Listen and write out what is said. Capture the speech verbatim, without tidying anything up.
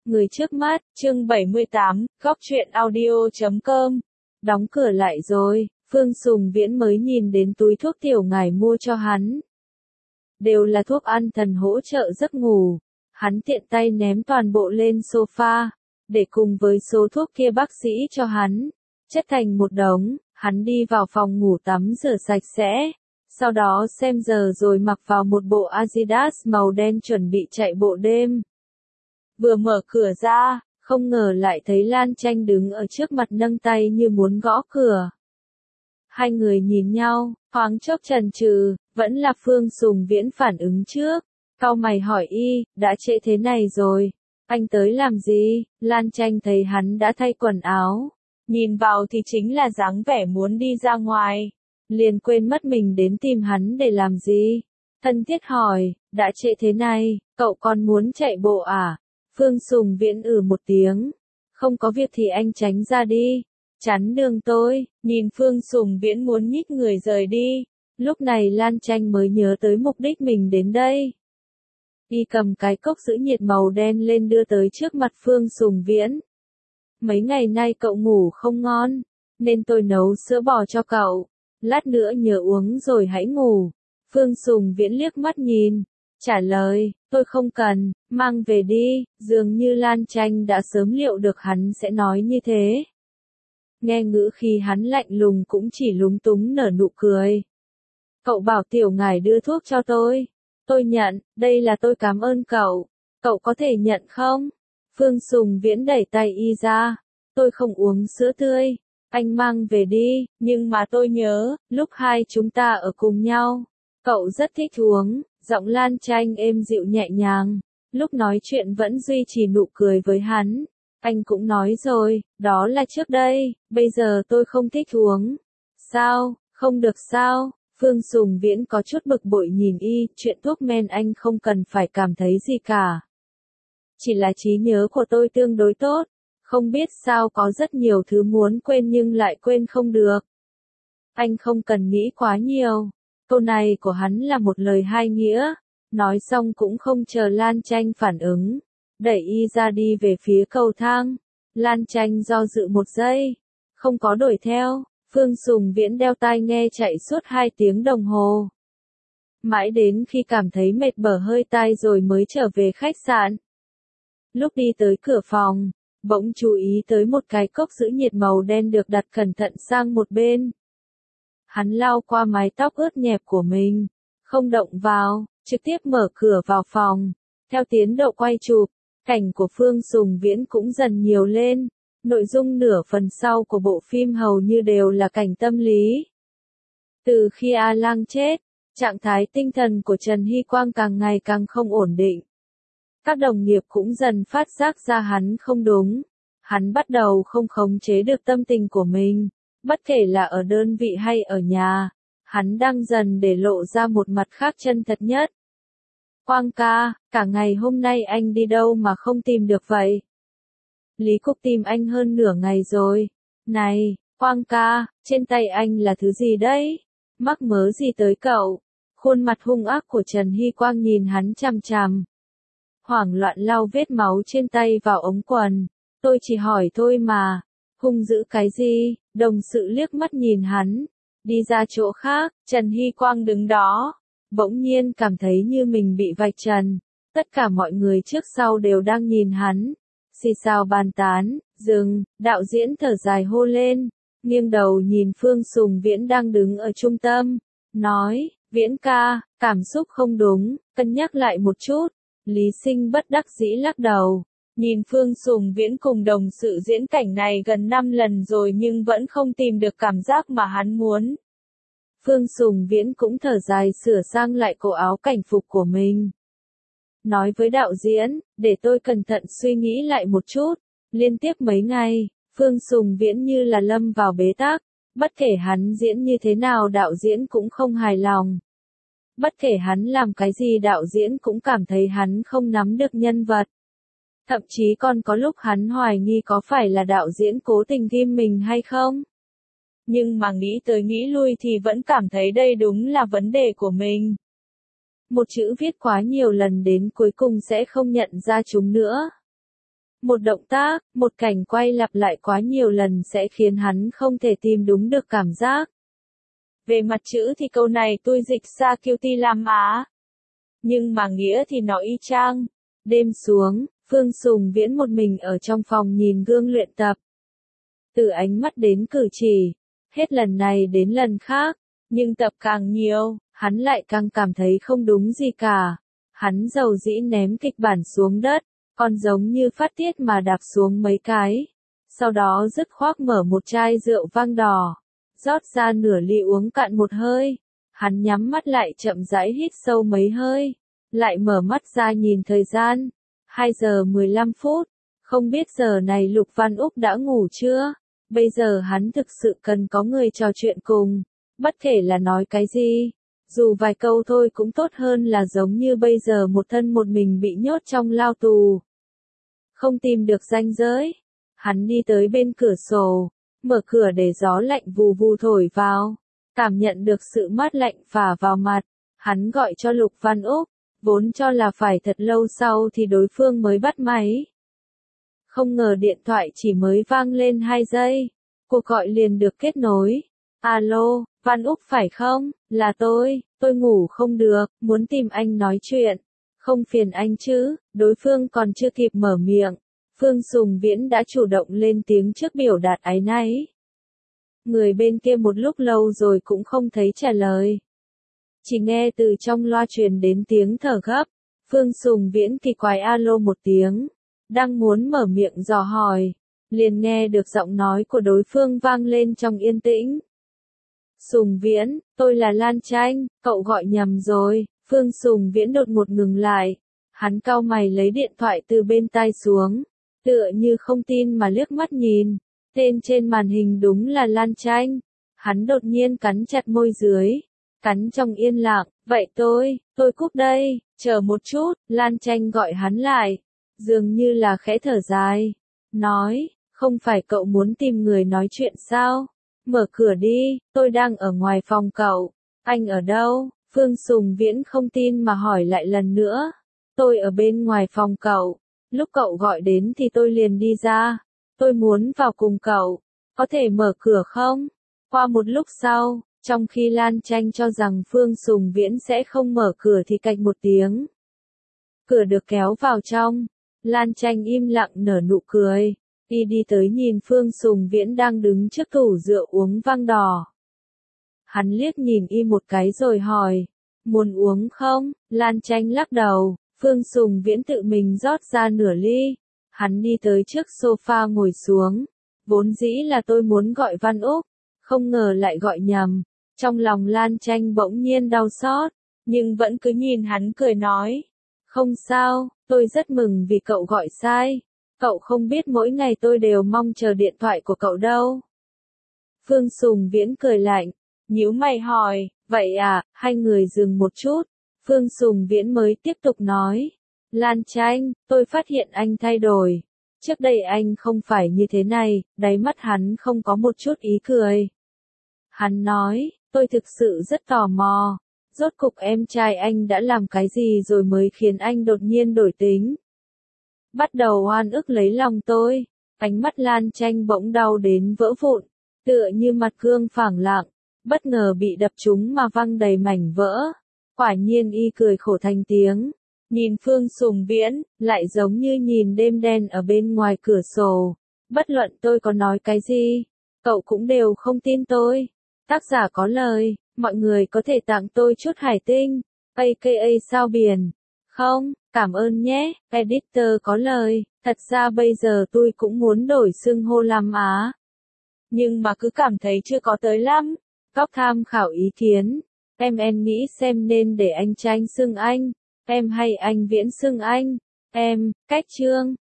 Người trước mắt, chương bảy mươi tám, góc truyện audio chấm com. Đóng cửa lại rồi, Phương Sùng Viễn mới nhìn đến túi thuốc tiểu ngải mua cho hắn. Đều là thuốc an thần hỗ trợ giấc ngủ. Hắn tiện tay ném toàn bộ lên sofa, để cùng với số thuốc kia bác sĩ cho hắn, chất thành một đống. Hắn đi vào phòng ngủ tắm rửa sạch sẽ, sau đó xem giờ rồi mặc vào một bộ Adidas màu đen chuẩn bị chạy bộ đêm. Vừa mở cửa ra, không ngờ lại thấy Lan Tranh đứng ở trước mặt nâng tay như muốn gõ cửa. Hai người nhìn nhau, thoáng chốc chần chừ, vẫn là Phương Sùng Viễn phản ứng trước. Cau mày hỏi y, đã trễ thế này rồi, anh tới làm gì? Lan Tranh thấy hắn đã thay quần áo, nhìn vào thì chính là dáng vẻ muốn đi ra ngoài, liền quên mất mình đến tìm hắn để làm gì. Thân thiết hỏi, đã trễ thế này, cậu còn muốn chạy bộ à? Phương Sùng Viễn ừ một tiếng, không có việc thì anh tránh ra đi, chắn đường tôi. Nhìn Phương Sùng Viễn muốn nhích người rời đi, lúc này Lan Tranh mới nhớ tới mục đích mình đến đây. Y cầm cái cốc giữ nhiệt màu đen lên đưa tới trước mặt Phương Sùng Viễn. Mấy ngày nay cậu ngủ không ngon, nên tôi nấu sữa bò cho cậu, lát nữa nhớ uống rồi hãy ngủ. Phương Sùng Viễn liếc mắt nhìn, trả lời, tôi không cần, mang về đi. Dường như Lan Tranh đã sớm liệu được hắn sẽ nói như thế. Nghe ngữ khi hắn lạnh lùng cũng chỉ lúng túng nở nụ cười. Cậu bảo tiểu ngải đưa thuốc cho tôi, tôi nhận, đây là tôi cảm ơn cậu, cậu có thể nhận không? Phương Sùng Viễn đẩy tay y ra, tôi không uống sữa tươi, anh mang về đi, nhưng mà tôi nhớ, lúc hai chúng ta ở cùng nhau, cậu rất thích uống. Giọng Lan Tranh êm dịu nhẹ nhàng, lúc nói chuyện vẫn duy trì nụ cười với hắn. Anh cũng nói rồi, đó là trước đây, bây giờ tôi không thích uống. Sao, không được sao? Phương Sùng Viễn có chút bực bội nhìn y, chuyện thuốc men anh không cần phải cảm thấy gì cả. Chỉ là trí nhớ của tôi tương đối tốt, không biết sao có rất nhiều thứ muốn quên nhưng lại quên không được. Anh không cần nghĩ quá nhiều. Câu này của hắn là một lời hai nghĩa, nói xong cũng không chờ Lan Tranh phản ứng, đẩy y ra đi về phía cầu thang. Lan Tranh do dự một giây, không có đuổi theo. Phương Sùng Viễn đeo tai nghe chạy suốt hai tiếng đồng hồ. Mãi đến khi cảm thấy mệt bở hơi tai rồi mới trở về khách sạn. Lúc đi tới cửa phòng, bỗng chú ý tới một cái cốc giữ nhiệt màu đen được đặt cẩn thận sang một bên. Hắn lau qua mái tóc ướt nhẹp của mình, không động vào, trực tiếp mở cửa vào phòng. Theo tiến độ quay chụp, cảnh của Phương Sùng Viễn cũng dần nhiều lên. Nội dung nửa phần sau của bộ phim hầu như đều là cảnh tâm lý. Từ khi A Lang chết, trạng thái tinh thần của Trần Hy Quang càng ngày càng không ổn định. Các đồng nghiệp cũng dần phát giác ra hắn không đúng. Hắn bắt đầu không khống chế được tâm tình của mình. Bất kể là ở đơn vị hay ở nhà, hắn đang dần để lộ ra một mặt khác chân thật nhất. Quang ca, cả ngày hôm nay anh đi đâu mà không tìm được vậy? Lý Cúc tìm anh hơn nửa ngày rồi. Này, Quang ca, trên tay anh là thứ gì đấy? Mắc mớ gì tới cậu? Khuôn mặt hung ác của Trần Hy Quang nhìn hắn chằm chằm. Hoảng loạn lau vết máu trên tay vào ống quần. Tôi chỉ hỏi thôi mà. Hung dữ cái gì? Đồng sự liếc mắt nhìn hắn. Đi ra chỗ khác, Trần Hy Quang đứng đó. Bỗng nhiên cảm thấy như mình bị vạch trần. Tất cả mọi người trước sau đều đang nhìn hắn. Xì xào bàn tán, dừng, đạo diễn thở dài hô lên. Nghiêng đầu nhìn Phương Sùng Viễn đang đứng ở trung tâm. Nói, Viễn ca, cảm xúc không đúng, cân nhắc lại một chút. Lý Sinh bất đắc dĩ lắc đầu. Nhìn Phương Sùng Viễn cùng đồng sự diễn cảnh này gần năm lần rồi nhưng vẫn không tìm được cảm giác mà hắn muốn. Phương Sùng Viễn cũng thở dài sửa sang lại cổ áo cảnh phục của mình. Nói với đạo diễn, để tôi cẩn thận suy nghĩ lại một chút. Liên tiếp mấy ngày, Phương Sùng Viễn như là lâm vào bế tắc. Bất kể hắn diễn như thế nào đạo diễn cũng không hài lòng. Bất kể hắn làm cái gì đạo diễn cũng cảm thấy hắn không nắm được nhân vật. Thậm chí còn có lúc hắn hoài nghi có phải là đạo diễn cố tình ghim mình hay không. Nhưng mà nghĩ tới nghĩ lui thì vẫn cảm thấy đây đúng là vấn đề của mình. Một chữ viết quá nhiều lần đến cuối cùng sẽ không nhận ra chúng nữa. Một động tác, một cảnh quay lặp lại quá nhiều lần sẽ khiến hắn không thể tìm đúng được cảm giác. Về mặt chữ thì câu này tôi dịch ra cutie Lam Á. Nhưng mà nghĩa thì nó y chang. Đêm xuống, Phương Sùng Viễn một mình ở trong phòng nhìn gương luyện tập. Từ ánh mắt đến cử chỉ, hết lần này đến lần khác, nhưng tập càng nhiều, hắn lại càng cảm thấy không đúng gì cả. Hắn dầu dĩ ném kịch bản xuống đất, còn giống như phát tiết mà đạp xuống mấy cái. Sau đó dứt khoát mở một chai rượu vang đỏ, rót ra nửa ly uống cạn một hơi. Hắn nhắm mắt lại chậm rãi hít sâu mấy hơi, lại mở mắt ra nhìn thời gian. hai giờ mười lăm phút, không biết giờ này Lục Văn Úc đã ngủ chưa? Bây giờ hắn thực sự cần có người trò chuyện cùng, bất kể là nói cái gì, dù vài câu thôi cũng tốt hơn là giống như bây giờ một thân một mình bị nhốt trong lao tù. Không tìm được ranh giới, hắn đi tới bên cửa sổ, mở cửa để gió lạnh vù vù thổi vào, cảm nhận được sự mát lạnh phả vào mặt, hắn gọi cho Lục Văn Úc, vốn cho là phải thật lâu sau thì đối phương mới bắt máy. Không ngờ điện thoại chỉ mới vang lên hai giây, cuộc gọi liền được kết nối. Alo, Văn Úc phải không? Là tôi, tôi ngủ không được, muốn tìm anh nói chuyện. Không phiền anh chứ? Đối phương còn chưa kịp mở miệng, Phương Sùng Viễn đã chủ động lên tiếng trước biểu đạt áy náy. Người bên kia một lúc lâu rồi cũng không thấy trả lời. Chỉ nghe từ trong loa truyền đến tiếng thở gấp. Phương Sùng Viễn kỳ quái alo một tiếng, đang muốn mở miệng dò hỏi, liền nghe được giọng nói của đối phương vang lên trong yên tĩnh. Sùng Viễn, tôi là Lan Tranh, cậu gọi nhầm rồi. Phương Sùng Viễn đột ngột ngừng lại. Hắn cau mày lấy điện thoại từ bên tai xuống, tựa như không tin mà liếc mắt nhìn. Tên trên màn hình đúng là Lan Tranh. Hắn đột nhiên cắn chặt môi dưới, cắn trong yên lặng. Vậy tôi, tôi cúp đây, chờ một chút. Lan Tranh gọi hắn lại, dường như là khẽ thở dài, nói, không phải cậu muốn tìm người nói chuyện sao? Mở cửa đi, tôi đang ở ngoài phòng cậu. Anh ở đâu? Phương Sùng Viễn không tin mà hỏi lại lần nữa. Tôi ở bên ngoài phòng cậu. Lúc cậu gọi đến thì tôi liền đi ra. Tôi muốn vào cùng cậu. Có thể mở cửa không? Qua một lúc sau, trong khi Lan Tranh cho rằng Phương Sùng Viễn sẽ không mở cửa thì cạch một tiếng. Cửa được kéo vào trong. Lan Tranh im lặng nở nụ cười. Y đi tới nhìn Phương Sùng Viễn đang đứng trước tủ rượu uống vang đỏ. Hắn liếc nhìn y một cái rồi hỏi, muốn uống không? Lan Tranh lắc đầu. Phương Sùng Viễn tự mình rót ra nửa ly. Hắn đi tới trước sofa ngồi xuống. Vốn dĩ là tôi muốn gọi Văn Úc, không ngờ lại gọi nhầm. Trong lòng Lan Tranh bỗng nhiên đau xót, nhưng vẫn cứ nhìn hắn cười nói, không sao, tôi rất mừng vì cậu gọi sai. Cậu không biết mỗi ngày tôi đều mong chờ điện thoại của cậu đâu. Phương Sùng Viễn cười lạnh, nhíu mày hỏi, vậy à? Hai người dừng một chút. Phương Sùng Viễn mới tiếp tục nói, Lan Tranh, tôi phát hiện anh thay đổi. Trước đây anh không phải như thế này. Đáy mắt hắn không có một chút ý cười. Hắn nói, tôi thực sự rất tò mò. Rốt cục em trai anh đã làm cái gì rồi mới khiến anh đột nhiên đổi tính? Bắt đầu oan ức lấy lòng tôi. Ánh mắt Lan Tranh bỗng đau đến vỡ vụn, tựa như mặt gương phẳng lặng, bất ngờ bị đập trúng mà văng đầy mảnh vỡ. Quả nhiên y cười khổ thành tiếng, nhìn Phương Sùng Viễn, lại giống như nhìn đêm đen ở bên ngoài cửa sổ. Bất luận tôi có nói cái gì, cậu cũng đều không tin tôi. Tác giả có lời, mọi người có thể tặng tôi chút hải tinh, a ca a sao biển. Không, cảm ơn nhé. Editor có lời, thật ra bây giờ tôi cũng muốn đổi xưng hô Lam Á. Nhưng mà cứ cảm thấy chưa có tới lắm. Góc tham khảo ý kiến. Em em nghĩ xem nên để anh Tranh xưng anh, em hay anh Viễn xưng anh, em, cách chương.